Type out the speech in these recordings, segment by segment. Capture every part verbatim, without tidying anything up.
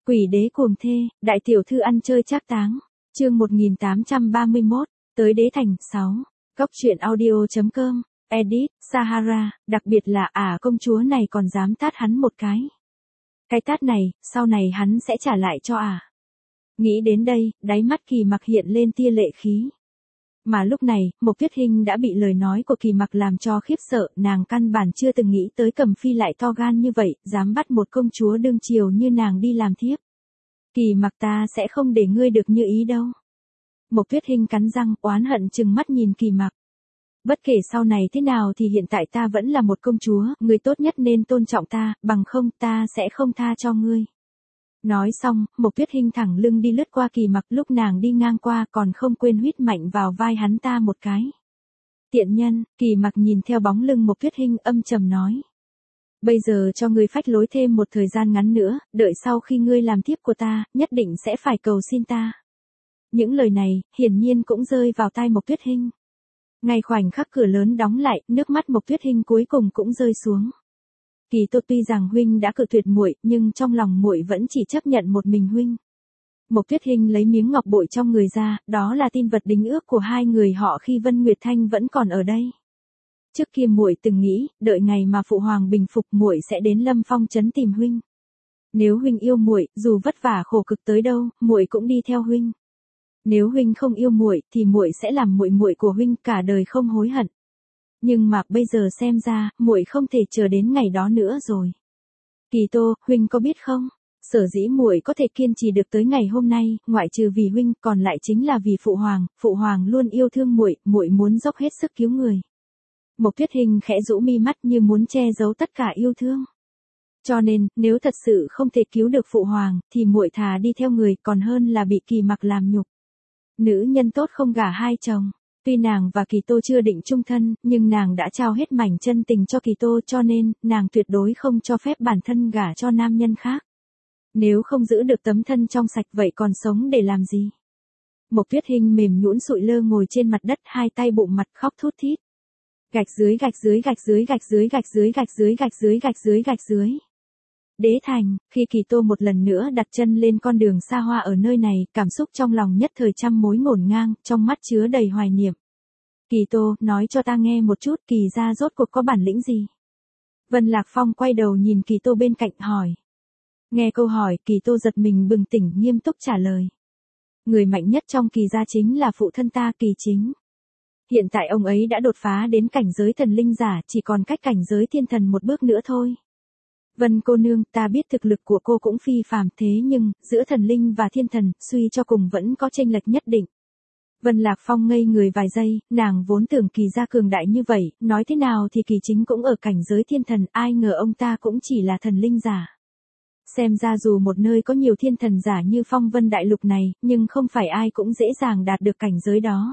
Quỷ đế cuồng thê, đại tiểu thư ăn chơi trác táng. Chương một nghìn tám trăm ba mươi mốt, tới đế thành. sáu. Góc truyện audio.com, edit, Sahara, đặc biệt là ả công chúa này còn dám tát hắn một cái. Cái tát này, sau này hắn sẽ trả lại cho ả. Nghĩ đến đây, đáy mắt Kỳ Mặc hiện lên tia lệ khí. Mà lúc này, Mộc Tuyết Hinh đã bị lời nói của Kỳ Mặc làm cho khiếp sợ, nàng căn bản chưa từng nghĩ tới Cầm Phi lại to gan như vậy, dám bắt một công chúa đương triều như nàng đi làm thiếp. Kỳ Mặc, ta sẽ không để ngươi được như ý đâu. Mộc Tuyết Hinh cắn răng, oán hận trừng mắt nhìn Kỳ Mặc. Bất kể sau này thế nào thì hiện tại ta vẫn là một công chúa, ngươi tốt nhất nên tôn trọng ta, bằng không ta sẽ không tha cho ngươi. Nói xong, Mộc Tuyết Hinh thẳng lưng đi lướt qua Kỳ Mặc, lúc nàng đi ngang qua còn không quên huýt mạnh vào vai hắn ta một cái. Tiện nhân. Kỳ Mặc nhìn theo bóng lưng Mộc Tuyết Hinh âm trầm nói. Bây giờ cho ngươi phách lối thêm một thời gian ngắn nữa, đợi sau khi ngươi làm thiếp của ta, nhất định sẽ phải cầu xin ta. Những lời này, hiển nhiên cũng rơi vào tai Mộc Tuyết Hinh. Ngay khoảnh khắc cửa lớn đóng lại, nước mắt Mộc Tuyết Hinh cuối cùng cũng rơi xuống. Kỳ Tô, tuy rằng huynh đã cự tuyệt muội, nhưng trong lòng muội vẫn chỉ chấp nhận một mình huynh. Mộc Tuyết Hinh lấy miếng ngọc bội trong người ra, đó là tin vật đính ước của hai người họ khi Vân Nguyệt Thanh vẫn còn ở đây. Trước kia muội từng nghĩ, đợi ngày mà phụ hoàng bình phục muội sẽ đến Lâm Phong trấn tìm huynh. Nếu huynh yêu muội, dù vất vả khổ cực tới đâu, muội cũng đi theo huynh. Nếu huynh không yêu muội, thì muội sẽ làm muội muội của huynh cả đời không hối hận. Nhưng mà bây giờ xem ra, muội không thể chờ đến ngày đó nữa rồi. Kỳ Tô, huynh có biết không? Sở dĩ muội có thể kiên trì được tới ngày hôm nay, ngoại trừ vì huynh, còn lại chính là vì phụ hoàng, phụ hoàng luôn yêu thương muội, muội muốn dốc hết sức cứu người. Mộc Tuyết Hinh khẽ rũ mi mắt như muốn che giấu tất cả yêu thương. Cho nên, nếu thật sự không thể cứu được phụ hoàng, thì muội thà đi theo người, còn hơn là bị Kỳ Mặc làm nhục. Nữ nhân tốt không gả hai chồng. Tuy nàng và Kỳ Tô chưa định chung thân, nhưng nàng đã trao hết mảnh chân tình cho Kỳ Tô, cho nên, nàng tuyệt đối không cho phép bản thân gả cho nam nhân khác. Nếu không giữ được tấm thân trong sạch vậy còn sống để làm gì? Mộc Tuyết Hinh mềm nhũn sụi lơ ngồi trên mặt đất, hai tay bụng mặt khóc thút thít. Gạch dưới gạch dưới gạch dưới gạch dưới gạch dưới gạch dưới gạch dưới gạch dưới gạch dưới. Đế thành. Khi Kỳ Tô một lần nữa đặt chân lên con đường xa hoa ở nơi này, cảm xúc trong lòng nhất thời trăm mối ngổn ngang, trong mắt chứa đầy hoài niệm. Kỳ Tô, nói cho ta nghe một chút, Kỳ gia rốt cuộc có bản lĩnh gì? Vân Lạc Phong quay đầu nhìn Kỳ Tô bên cạnh hỏi. Nghe câu hỏi, Kỳ Tô giật mình bừng tỉnh, nghiêm túc trả lời. Người mạnh nhất trong Kỳ gia chính là phụ thân ta, Kỳ Chính. Hiện tại ông ấy đã đột phá đến cảnh giới thần linh giả, chỉ còn cách cảnh giới thiên thần một bước nữa thôi. Vân cô nương, ta biết thực lực của cô cũng phi phàm, thế nhưng, giữa thần linh và thiên thần, suy cho cùng vẫn có chênh lệch nhất định. Vân Lạc Phong ngây người vài giây, nàng vốn tưởng Kỳ gia cường đại như vậy, nói thế nào thì Kỳ Chính cũng ở cảnh giới thiên thần, ai ngờ ông ta cũng chỉ là thần linh giả. Xem ra dù một nơi có nhiều thiên thần giả như Phong Vân đại lục này, nhưng không phải ai cũng dễ dàng đạt được cảnh giới đó.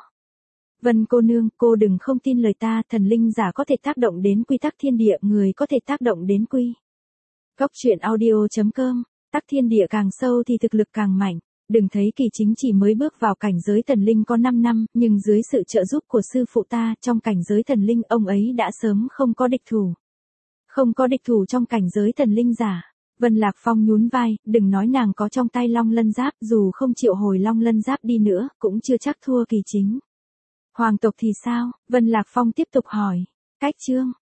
Vân cô nương, cô đừng không tin lời ta, thần linh giả có thể tác động đến quy tắc thiên địa, người có thể tác động đến quy. Góc truyện audio.com, tắc thiên địa càng sâu thì thực lực càng mạnh. Đừng thấy Kỳ Chính chỉ mới bước vào cảnh giới thần linh có năm năm, nhưng dưới sự trợ giúp của sư phụ ta, trong cảnh giới thần linh ông ấy đã sớm không có địch thủ. Không có địch thủ trong cảnh giới thần linh giả. Vân Lạc Phong nhún vai, đừng nói nàng có trong tay Long Lân Giáp, dù không triệu hồi Long Lân Giáp đi nữa, cũng chưa chắc thua Kỳ Chính. Hoàng tộc thì sao? Vân Lạc Phong tiếp tục hỏi. Cách chương.